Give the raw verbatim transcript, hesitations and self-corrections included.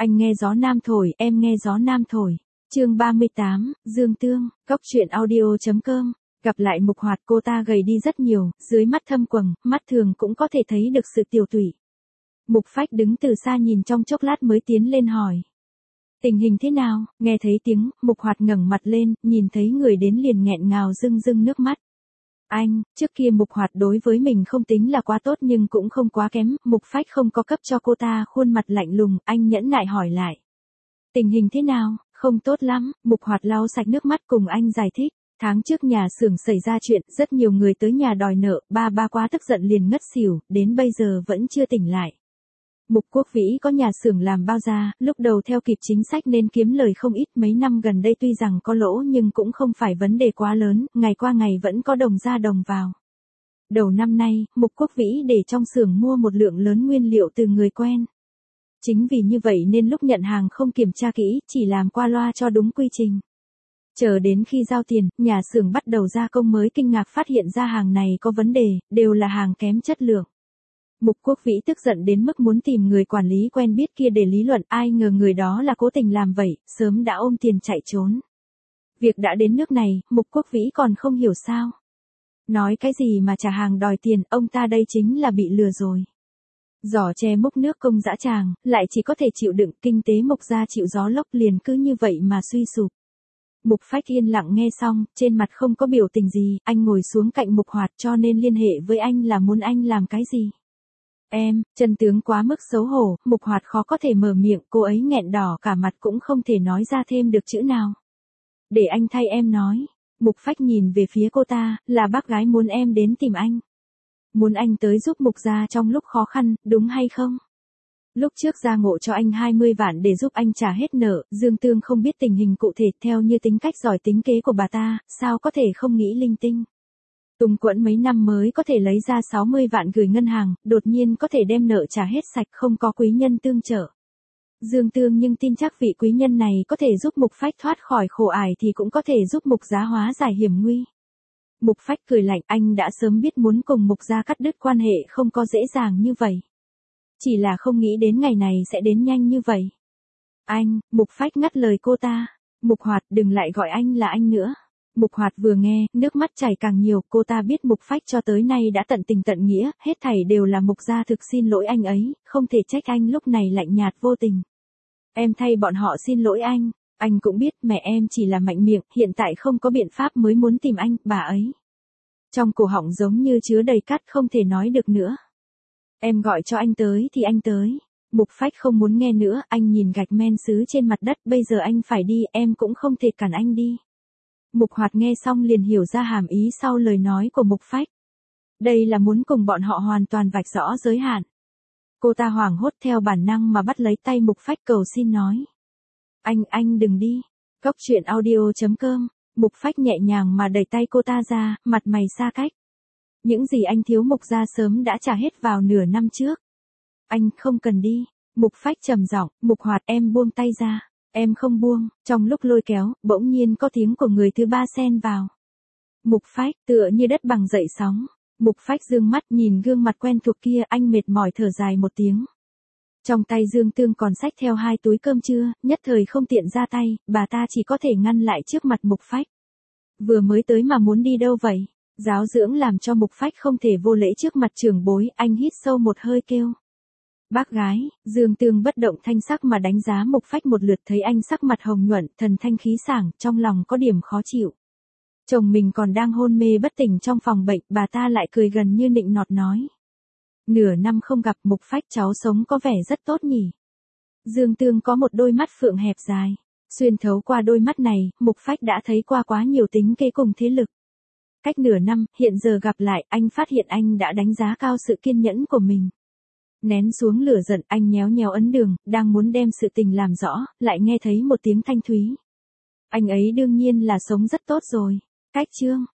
Anh nghe gió nam thổi, em nghe gió nam thổi. Chương ba mươi tám, Dương Tương, Cốc truyện audio chấm com. Gặp lại Mục Hoạt, cô ta gầy đi rất nhiều, dưới mắt thâm quầng, mắt thường cũng có thể thấy được sự tiều tụy. Mục Phách đứng từ xa nhìn trong chốc lát mới tiến lên hỏi. Tình hình thế nào? Nghe thấy tiếng, Mục Hoạt ngẩng mặt lên, nhìn thấy người đến liền nghẹn ngào rưng rưng nước mắt. Anh, trước kia Mục Hoạt đối với mình không tính là quá tốt nhưng cũng không quá kém, Mục Phách không có cấp cho cô ta khuôn mặt lạnh lùng, anh nhẫn nại hỏi lại. Tình hình thế nào? Không tốt lắm, Mục Hoạt lau sạch nước mắt cùng anh giải thích. Tháng trước nhà xưởng xảy ra chuyện, rất nhiều người tới nhà đòi nợ, ba ba quá tức giận liền ngất xỉu, đến bây giờ vẫn chưa tỉnh lại. Mục Quốc Vĩ có nhà xưởng làm bao da, lúc đầu theo kịp chính sách nên kiếm lời không ít, mấy năm gần đây tuy rằng có lỗ nhưng cũng không phải vấn đề quá lớn, ngày qua ngày vẫn có đồng ra đồng vào. Đầu năm nay, Mục Quốc Vĩ để trong xưởng mua một lượng lớn nguyên liệu từ người quen. Chính vì như vậy nên lúc nhận hàng không kiểm tra kỹ, chỉ làm qua loa cho đúng quy trình. Chờ đến khi giao tiền, nhà xưởng bắt đầu gia công mới kinh ngạc phát hiện ra hàng này có vấn đề, đều là hàng kém chất lượng. Mục Quốc Vĩ tức giận đến mức muốn tìm người quản lý quen biết kia để lý luận, ai ngờ người đó là cố tình làm vậy, sớm đã ôm tiền chạy trốn. Việc đã đến nước này, Mục Quốc Vĩ còn không hiểu sao. Nói cái gì mà trả hàng đòi tiền, ông ta đây chính là bị lừa rồi. Giỏ che múc nước công dã tràng, lại chỉ có thể chịu đựng, kinh tế Mục gia chịu gió lốc liền cứ như vậy mà suy sụp. Mục Phách yên lặng nghe xong, trên mặt không có biểu tình gì, anh ngồi xuống cạnh Mục Hoạt cho nên liên hệ với anh là muốn anh làm cái gì. Em, chân tướng quá mức xấu hổ, Mục Hoạt khó có thể mở miệng, cô ấy nghẹn đỏ cả mặt cũng không thể nói ra thêm được chữ nào. Để anh thay em nói. Mục Phách nhìn về phía cô ta, là bác gái muốn em đến tìm anh. Muốn anh tới giúp Mục gia trong lúc khó khăn, đúng hay không? Lúc trước gia ngộ cho anh hai mươi vạn để giúp anh trả hết nợ, Dương Tương không biết tình hình cụ thể, theo như tính cách giỏi tính kế của bà ta, sao có thể không nghĩ linh tinh. Tùng quẫn mấy năm mới có thể lấy ra sáu mươi vạn gửi ngân hàng, đột nhiên có thể đem nợ trả hết sạch, không có quý nhân tương trợ. Dương Tương nhưng tin chắc vị quý nhân này có thể giúp Mục Phách thoát khỏi khổ ải thì cũng có thể giúp Mục gia hóa giải hiểm nguy. Mục Phách cười lạnh, anh đã sớm biết muốn cùng Mục gia cắt đứt quan hệ không có dễ dàng như vậy. Chỉ là không nghĩ đến ngày này sẽ đến nhanh như vậy. Anh, Mục Phách ngắt lời cô ta. Mục Hoạt, đừng lại gọi anh là anh nữa. Mục Hoạt vừa nghe, nước mắt chảy càng nhiều, cô ta biết Mục Phách cho tới nay đã tận tình tận nghĩa, hết thảy đều là Mục gia thực xin lỗi anh ấy, không thể trách anh lúc này lạnh nhạt vô tình. Em thay bọn họ xin lỗi anh, anh cũng biết mẹ em chỉ là mạnh miệng, hiện tại không có biện pháp mới muốn tìm anh, bà ấy. Trong cổ họng giống như chứa đầy cát không thể nói được nữa. Em gọi cho anh tới thì anh tới. Mục Phách không muốn nghe nữa, anh nhìn gạch men sứ trên mặt đất, bây giờ anh phải đi, em cũng không thể cản anh đi. Mục Hoạt nghe xong liền hiểu ra hàm ý sau lời nói của Mục Phách. Đây là muốn cùng bọn họ hoàn toàn vạch rõ giới hạn. Cô ta hoảng hốt theo bản năng mà bắt lấy tay Mục Phách cầu xin nói. Anh, anh đừng đi. Cốc truyện audio chấm com. Mục Phách nhẹ nhàng mà đẩy tay cô ta ra, mặt mày xa cách. Những gì anh thiếu Mục gia sớm đã trả hết vào nửa năm trước. Anh không cần đi. Mục Phách trầm giọng, Mục Hoạt em buông tay ra. Em không buông, trong lúc lôi kéo, bỗng nhiên có tiếng của người thứ ba xen vào. Mục Phách, tựa như đất bằng dậy sóng. Mục Phách dương mắt nhìn gương mặt quen thuộc kia, anh mệt mỏi thở dài một tiếng. Trong tay Dương Tương còn xách theo hai túi cơm trưa, nhất thời không tiện ra tay, bà ta chỉ có thể ngăn lại trước mặt Mục Phách. Vừa mới tới mà muốn đi đâu vậy? Giáo dưỡng làm cho Mục Phách không thể vô lễ trước mặt trưởng bối, anh hít sâu một hơi kêu. Bác gái, Dương Tương bất động thanh sắc mà đánh giá Mục Phách một lượt, thấy anh sắc mặt hồng nhuận, thần thanh khí sảng, trong lòng có điểm khó chịu. Chồng mình còn đang hôn mê bất tỉnh trong phòng bệnh, bà ta lại cười gần như nịnh nọt nói. Nửa năm không gặp Mục Phách cháu sống có vẻ rất tốt nhỉ. Dương Tương có một đôi mắt phượng hẹp dài. Xuyên thấu qua đôi mắt này, Mục Phách đã thấy qua quá nhiều tính kế cùng thế lực. Cách nửa năm, hiện giờ gặp lại, anh phát hiện anh đã đánh giá cao sự kiên nhẫn của mình. Nén xuống lửa giận, anh nhéo nhéo ấn đường, đang muốn đem sự tình làm rõ, lại nghe thấy một tiếng thanh thúy. Anh ấy đương nhiên là sống rất tốt rồi. Cách chương,